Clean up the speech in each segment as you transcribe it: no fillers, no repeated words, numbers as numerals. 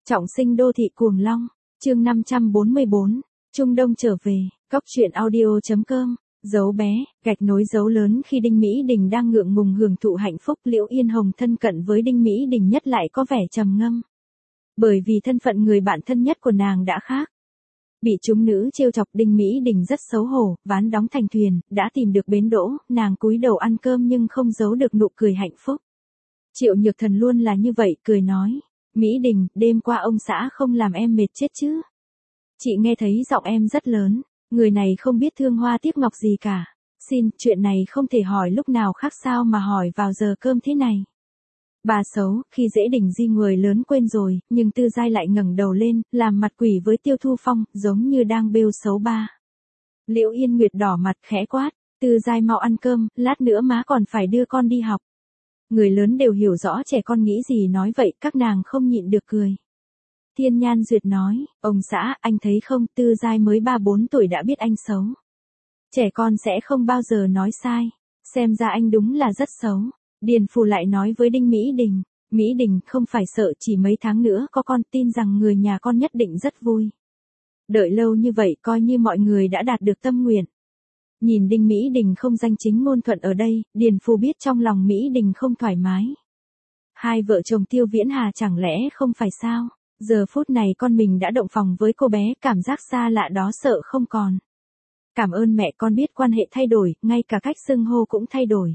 Trọng sinh đô thị cuồng long, chương 544, Trung Đông trở về, Cóc truyện audio.com, dấu bé, gạch nối dấu lớn khi Đinh Mỹ Đình đang ngượng ngùng hưởng thụ hạnh phúc. Liễu Yên Hồng thân cận với Đinh Mỹ Đình nhất lại có vẻ trầm ngâm. Bởi vì thân phận người bạn thân nhất của nàng đã khác. Bị chúng nữ trêu chọc, Đinh Mỹ Đình rất xấu hổ, ván đóng thành thuyền, đã tìm được bến đỗ, nàng cúi đầu ăn cơm nhưng không giấu được nụ cười hạnh phúc. Triệu Nhược Thần luôn là như vậy, cười nói. Mỹ Đình, đêm qua ông xã không làm em mệt chết chứ? Chị nghe thấy giọng em rất lớn, người này không biết thương hoa tiếc ngọc gì cả. Xin, chuyện này không thể hỏi lúc nào khác sao mà hỏi vào giờ cơm thế này. Bà xấu, khi dễ Đình Di người lớn quên rồi, nhưng Tư Giai lại ngẩng đầu lên, làm mặt quỷ với Tiêu Thu Phong, giống như đang bêu xấu ba. Liễu Yên Nguyệt đỏ mặt khẽ quát, Tư Giai mau ăn cơm, lát nữa má còn phải đưa con đi học. Người lớn đều hiểu rõ trẻ con nghĩ gì nói vậy, các nàng không nhịn được cười. Thiên Nhan Duyệt nói, ông xã, anh thấy không, Tư Giai mới 3-4 tuổi đã biết anh xấu. Trẻ con sẽ không bao giờ nói sai, xem ra anh đúng là rất xấu. Điền Phù lại nói với Đinh Mỹ Đình, Mỹ Đình không phải sợ, chỉ mấy tháng nữa có con, tin rằng người nhà con nhất định rất vui. Đợi lâu như vậy coi như mọi người đã đạt được tâm nguyện. Nhìn Đinh Mỹ Đình không danh chính ngôn thuận ở đây, Điền Phù biết trong lòng Mỹ Đình không thoải mái. Hai vợ chồng Tiêu Viễn Hà chẳng lẽ không phải sao? Giờ phút này con mình đã động phòng với cô bé, cảm giác xa lạ đó sợ không còn. Cảm ơn mẹ, con biết quan hệ thay đổi, ngay cả cách xưng hô cũng thay đổi.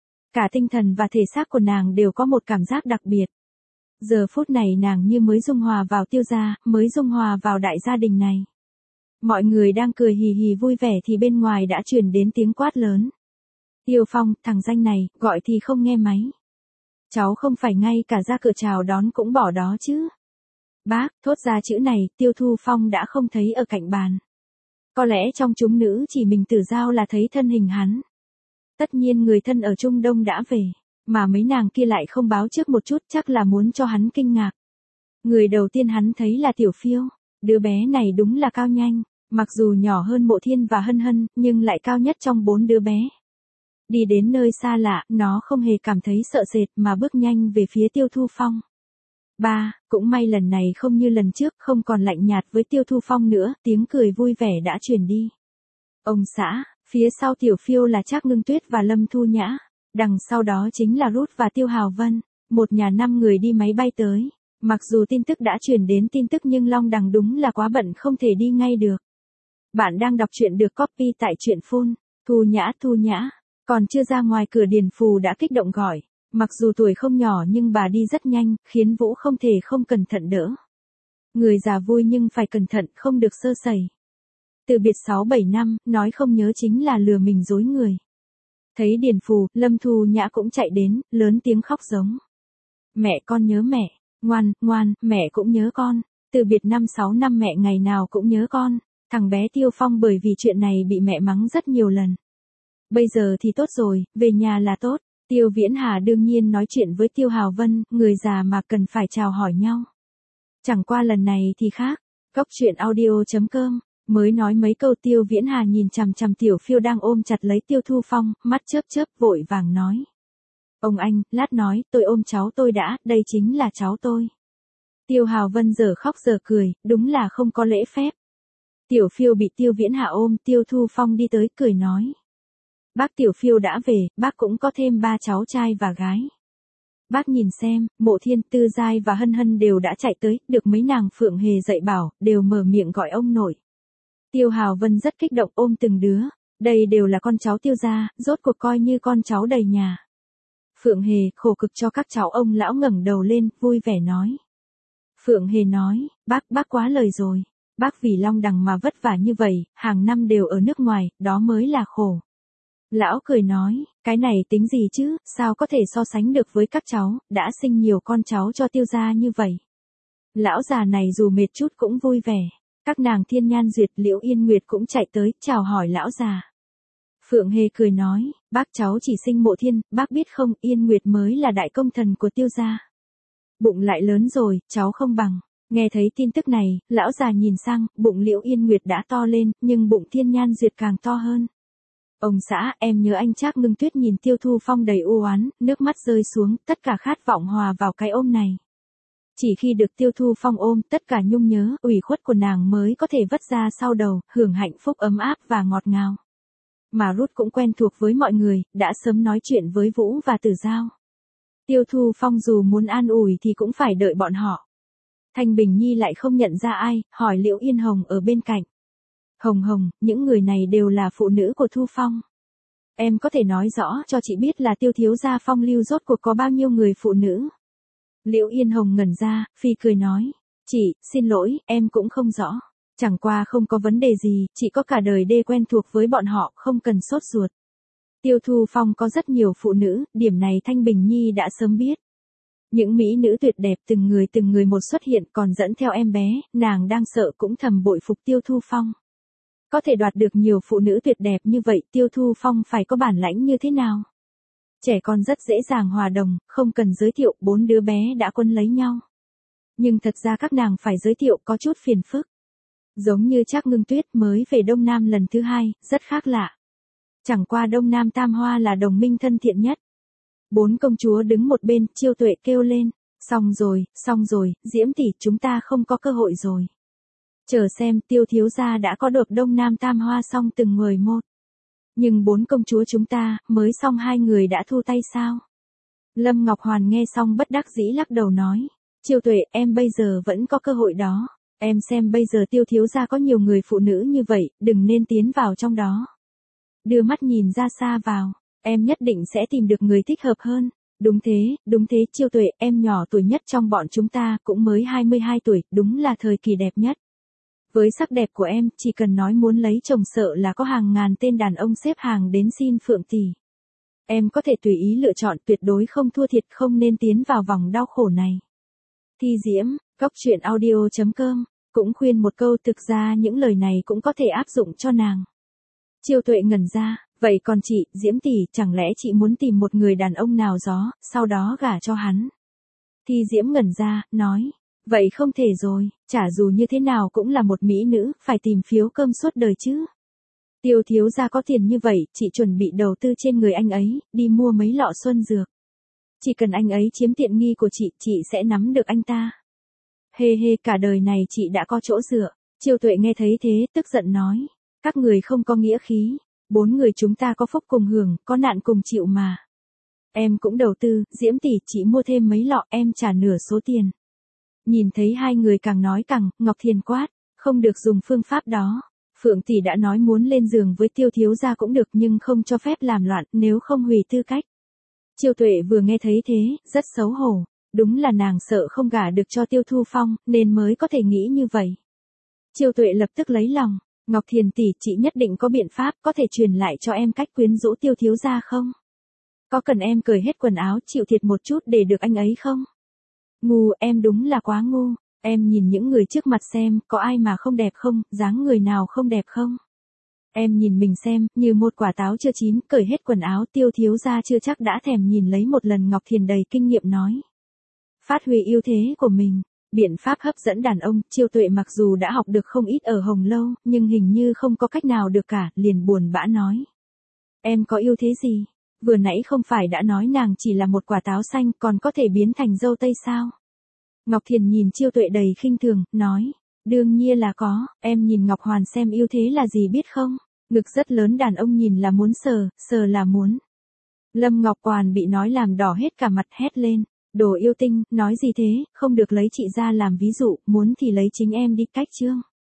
Cả tinh thần và thể xác của nàng đều có một cảm giác đặc biệt. Giờ phút này nàng như mới dung hòa vào Tiêu gia, mới dung hòa vào đại gia đình này. Mọi người đang cười hì hì vui vẻ thì bên ngoài đã truyền đến tiếng quát lớn. Tiêu Phong, thằng danh này, gọi thì không nghe máy. Cháu không phải ngay cả ra cửa chào đón cũng bỏ đó chứ. Bác, thốt ra chữ này, Tiêu Thu Phong đã không thấy ở cạnh bàn. Có lẽ trong chúng nữ chỉ mình Tử Giao là thấy thân hình hắn. Tất nhiên người thân ở Trung Đông đã về, mà mấy nàng kia lại không báo trước một chút, chắc là muốn cho hắn kinh ngạc. Người đầu tiên hắn thấy là Tiểu Phiêu, đứa bé này đúng là cao nhanh, mặc dù nhỏ hơn Mộ Thiên và Hân Hân, nhưng lại cao nhất trong 4 đứa bé. Đi đến nơi xa lạ, nó không hề cảm thấy sợ sệt mà bước nhanh về phía Tiêu Thu Phong. Ba, cũng may lần này không như lần trước, không còn lạnh nhạt với Tiêu Thu Phong nữa, tiếng cười vui vẻ đã truyền đi. Ông xã, phía sau Tiểu Phiêu là Trác Ngưng Tuyết và Lâm Thu Nhã, đằng sau đó chính là Ruth và Tiêu Hào Vân, một nhà 5 người đi máy bay tới. Mặc dù tin tức đã truyền đến tin tức nhưng Long Đằng đúng là quá bận không thể đi ngay được. Bạn đang đọc truyện được copy tại truyện phun. Thu Nhã, còn chưa ra ngoài cửa Điền Phù đã kích động gọi. Mặc dù tuổi không nhỏ nhưng bà đi rất nhanh, khiến Vũ không thể không cẩn thận đỡ. Người già vui nhưng phải cẩn thận, không được sơ sẩy. Từ biệt 6-7 năm, nói không nhớ chính là lừa mình dối người. Thấy Điền Phù, Lâm Thu Nhã cũng chạy đến, lớn tiếng khóc giống. Mẹ, con nhớ mẹ, ngoan, mẹ cũng nhớ con. Từ biệt 5-6 năm mẹ ngày nào cũng nhớ con. Thằng bé Tiêu Phong bởi vì chuyện này bị mẹ mắng rất nhiều lần. Bây giờ thì tốt rồi, về nhà là tốt. Tiêu Viễn Hà đương nhiên nói chuyện với Tiêu Hào Vân, người già mà cần phải chào hỏi nhau. Chẳng qua lần này thì khác. Cóc truyện audio.com, mới nói mấy câu Tiêu Viễn Hà nhìn chằm chằm Tiểu Phiêu đang ôm chặt lấy Tiêu Thu Phong, mắt chớp chớp vội vàng nói. Ông anh, lát nói, tôi ôm cháu tôi đã, đây chính là cháu tôi. Tiêu Hào Vân giờ khóc giờ cười, đúng là không có lễ phép. Tiểu Phiêu bị Tiêu Viễn Hà ôm, Tiêu Thu Phong đi tới cười nói. Bác, Tiểu Phiêu đã về, bác cũng có thêm 3 cháu trai và gái. Bác nhìn xem, Mộ Thiên, Tư Giai và Hân Hân đều đã chạy tới, được mấy nàng Phượng Hề dạy bảo, đều mở miệng gọi ông nội. Tiêu Hào Vân rất kích động ôm từng đứa, đây đều là con cháu Tiêu gia, rốt cuộc coi như con cháu đầy nhà. Phượng Hề, khổ cực cho các cháu. Ông lão ngẩng đầu lên, vui vẻ nói. Phượng Hề nói, bác quá lời rồi, bác vì Long Đằng mà vất vả như vậy, hàng năm đều ở nước ngoài, đó mới là khổ. Lão cười nói, cái này tính gì chứ, sao có thể so sánh được với các cháu, đã sinh nhiều con cháu cho Tiêu gia như vậy. Lão già này dù mệt chút cũng vui vẻ, các nàng Thiên Nhan Duyệt, Liễu Yên Nguyệt cũng chạy tới, chào hỏi lão già. Phượng Hề cười nói, bác cháu chỉ sinh Mộ Thiên, bác biết không, Yên Nguyệt mới là đại công thần của Tiêu gia. Bụng lại lớn rồi, cháu không bằng. Nghe thấy tin tức này, lão già nhìn sang, bụng Liễu Yên Nguyệt đã to lên, nhưng bụng Thiên Nhan Duyệt càng to hơn. Ông xã, em nhớ anh. Trác Ngưng Tuyết nhìn Tiêu Thu Phong đầy u oán, nước mắt rơi xuống, tất cả khát vọng hòa vào cái ôm này. Chỉ khi được Tiêu Thu Phong ôm, tất cả nhung nhớ, ủy khuất của nàng mới có thể vất ra sau đầu, hưởng hạnh phúc ấm áp và ngọt ngào. Mà Ruth cũng quen thuộc với mọi người, đã sớm nói chuyện với Vũ và Tử Giao. Tiêu Thu Phong dù muốn an ủi thì cũng phải đợi bọn họ. Thanh Bình Nhi lại không nhận ra ai, hỏi Liễu Yên Hồng ở bên cạnh. Hồng Hồng, những người này đều là phụ nữ của Thu Phong. Em có thể nói rõ cho chị biết là Tiêu thiếu gia phong lưu rốt cuộc có bao nhiêu người phụ nữ? Liễu Yên Hồng ngẩn ra, phi cười nói. Chị, xin lỗi, em cũng không rõ. Chẳng qua không có vấn đề gì, chị có cả đời đê quen thuộc với bọn họ, không cần sốt ruột. Tiêu Thu Phong có rất nhiều phụ nữ, điểm này Thanh Bình Nhi đã sớm biết. Những mỹ nữ tuyệt đẹp từng người một xuất hiện còn dẫn theo em bé, nàng đang sợ cũng thầm bội phục Tiêu Thu Phong. Có thể đoạt được nhiều phụ nữ tuyệt đẹp như vậy, Tiêu Thu Phong phải có bản lãnh như thế nào? Trẻ con rất dễ dàng hòa đồng, không cần giới thiệu, 4 đứa bé đã quấn lấy nhau. Nhưng thật ra các nàng phải giới thiệu có chút phiền phức. Giống như Trác Ngưng Tuyết mới về Đông Nam lần thứ 2, rất khác lạ. Chẳng qua Đông Nam Tam Hoa là đồng minh thân thiện nhất. 4 công chúa đứng một bên, Chiêu Tuệ kêu lên. Xong rồi, Diễm tỷ, chúng ta không có cơ hội rồi. Chờ xem, Tiêu thiếu gia đã có được Đông Nam Tam Hoa xong từng người một. Nhưng 4 công chúa chúng ta, mới xong 2 người đã thu tay sao? Lâm Ngọc Hoàn nghe xong bất đắc dĩ lắc đầu nói. Chiêu Tuệ, em bây giờ vẫn có cơ hội đó. Em xem bây giờ Tiêu thiếu gia có nhiều người phụ nữ như vậy, đừng nên tiến vào trong đó. Đưa mắt nhìn ra xa vào, em nhất định sẽ tìm được người thích hợp hơn. Đúng thế, Chiêu Tuệ, em nhỏ tuổi nhất trong bọn chúng ta, cũng mới 22 tuổi, đúng là thời kỳ đẹp nhất. Với sắc đẹp của em, chỉ cần nói muốn lấy chồng sợ là có hàng ngàn tên đàn ông xếp hàng đến xin Phượng tỷ. Em có thể tùy ý lựa chọn, tuyệt đối không thua thiệt, không nên tiến vào vòng đau khổ này. Thi Diễm, Coctruyện.audio.com, cũng khuyên một câu, thực ra những lời này cũng có thể áp dụng cho nàng. Chiêu Tuệ ngẩn ra, vậy còn chị, Diễm tỷ, chẳng lẽ chị muốn tìm một người đàn ông nào đó, sau đó gả cho hắn? Thi Diễm ngẩn ra, nói, vậy không thể rồi, chả dù như thế nào cũng là một mỹ nữ, phải tìm phiếu cơm suốt đời chứ. Tiêu thiếu gia có tiền như vậy, chị chuẩn bị đầu tư trên người anh ấy, đi mua mấy lọ xuân dược. Chỉ cần anh ấy chiếm tiện nghi của chị sẽ nắm được anh ta. Hê, cả đời này chị đã có chỗ dựa. Chiêu Tuệ nghe thấy thế, tức giận nói. Các người không có nghĩa khí. 4 người chúng ta có phúc cùng hưởng, có nạn cùng chịu mà. Em cũng đầu tư, Diễm tỷ, chị mua thêm mấy lọ, em trả nửa số tiền. Nhìn thấy hai người càng nói càng, Ngọc Thiền quát. Không được dùng phương pháp đó. Phượng tỷ đã nói muốn lên giường với Tiêu thiếu gia cũng được, nhưng không cho phép làm loạn, nếu không hủy tư cách. Chiêu Tuệ vừa nghe thấy thế, rất xấu hổ. Đúng là nàng sợ không gả được cho Tiêu Thu Phong, nên mới có thể nghĩ như vậy. Chiêu Tuệ lập tức lấy lòng. Ngọc Thiền tỷ, chị nhất định có biện pháp, có thể truyền lại cho em cách quyến rũ Tiêu thiếu gia không? Có cần em cởi hết quần áo, chịu thiệt một chút để được anh ấy không? Ngu, em đúng là quá ngu. Em nhìn những người trước mặt xem, có ai mà không đẹp không, dáng người nào không đẹp không? Em nhìn mình xem, như một quả táo chưa chín, cởi hết quần áo, Tiêu thiếu gia chưa chắc đã thèm nhìn lấy một lần. Ngọc Thiền đầy kinh nghiệm nói. Phát huy ưu thế của mình, biện pháp hấp dẫn đàn ông. Chiêu Tuệ mặc dù đã học được không ít ở Hồng Lâu, nhưng hình như không có cách nào được cả, liền buồn bã nói. Em có ưu thế gì? Vừa nãy không phải đã nói nàng chỉ là một quả táo xanh, còn có thể biến thành dâu tây sao? Ngọc Thiền nhìn Chiêu Tuệ đầy khinh thường, nói. Đương nhiên là có, em nhìn Ngọc Hoàn xem ưu thế là gì biết không? Ngực rất lớn, đàn ông nhìn là muốn sờ là muốn. Lâm Ngọc Hoàn bị nói làm đỏ hết cả mặt, hét lên. Đồ yêu tinh, nói gì thế, không được lấy chị ra làm ví dụ, muốn thì lấy chính em đi. Cách chương.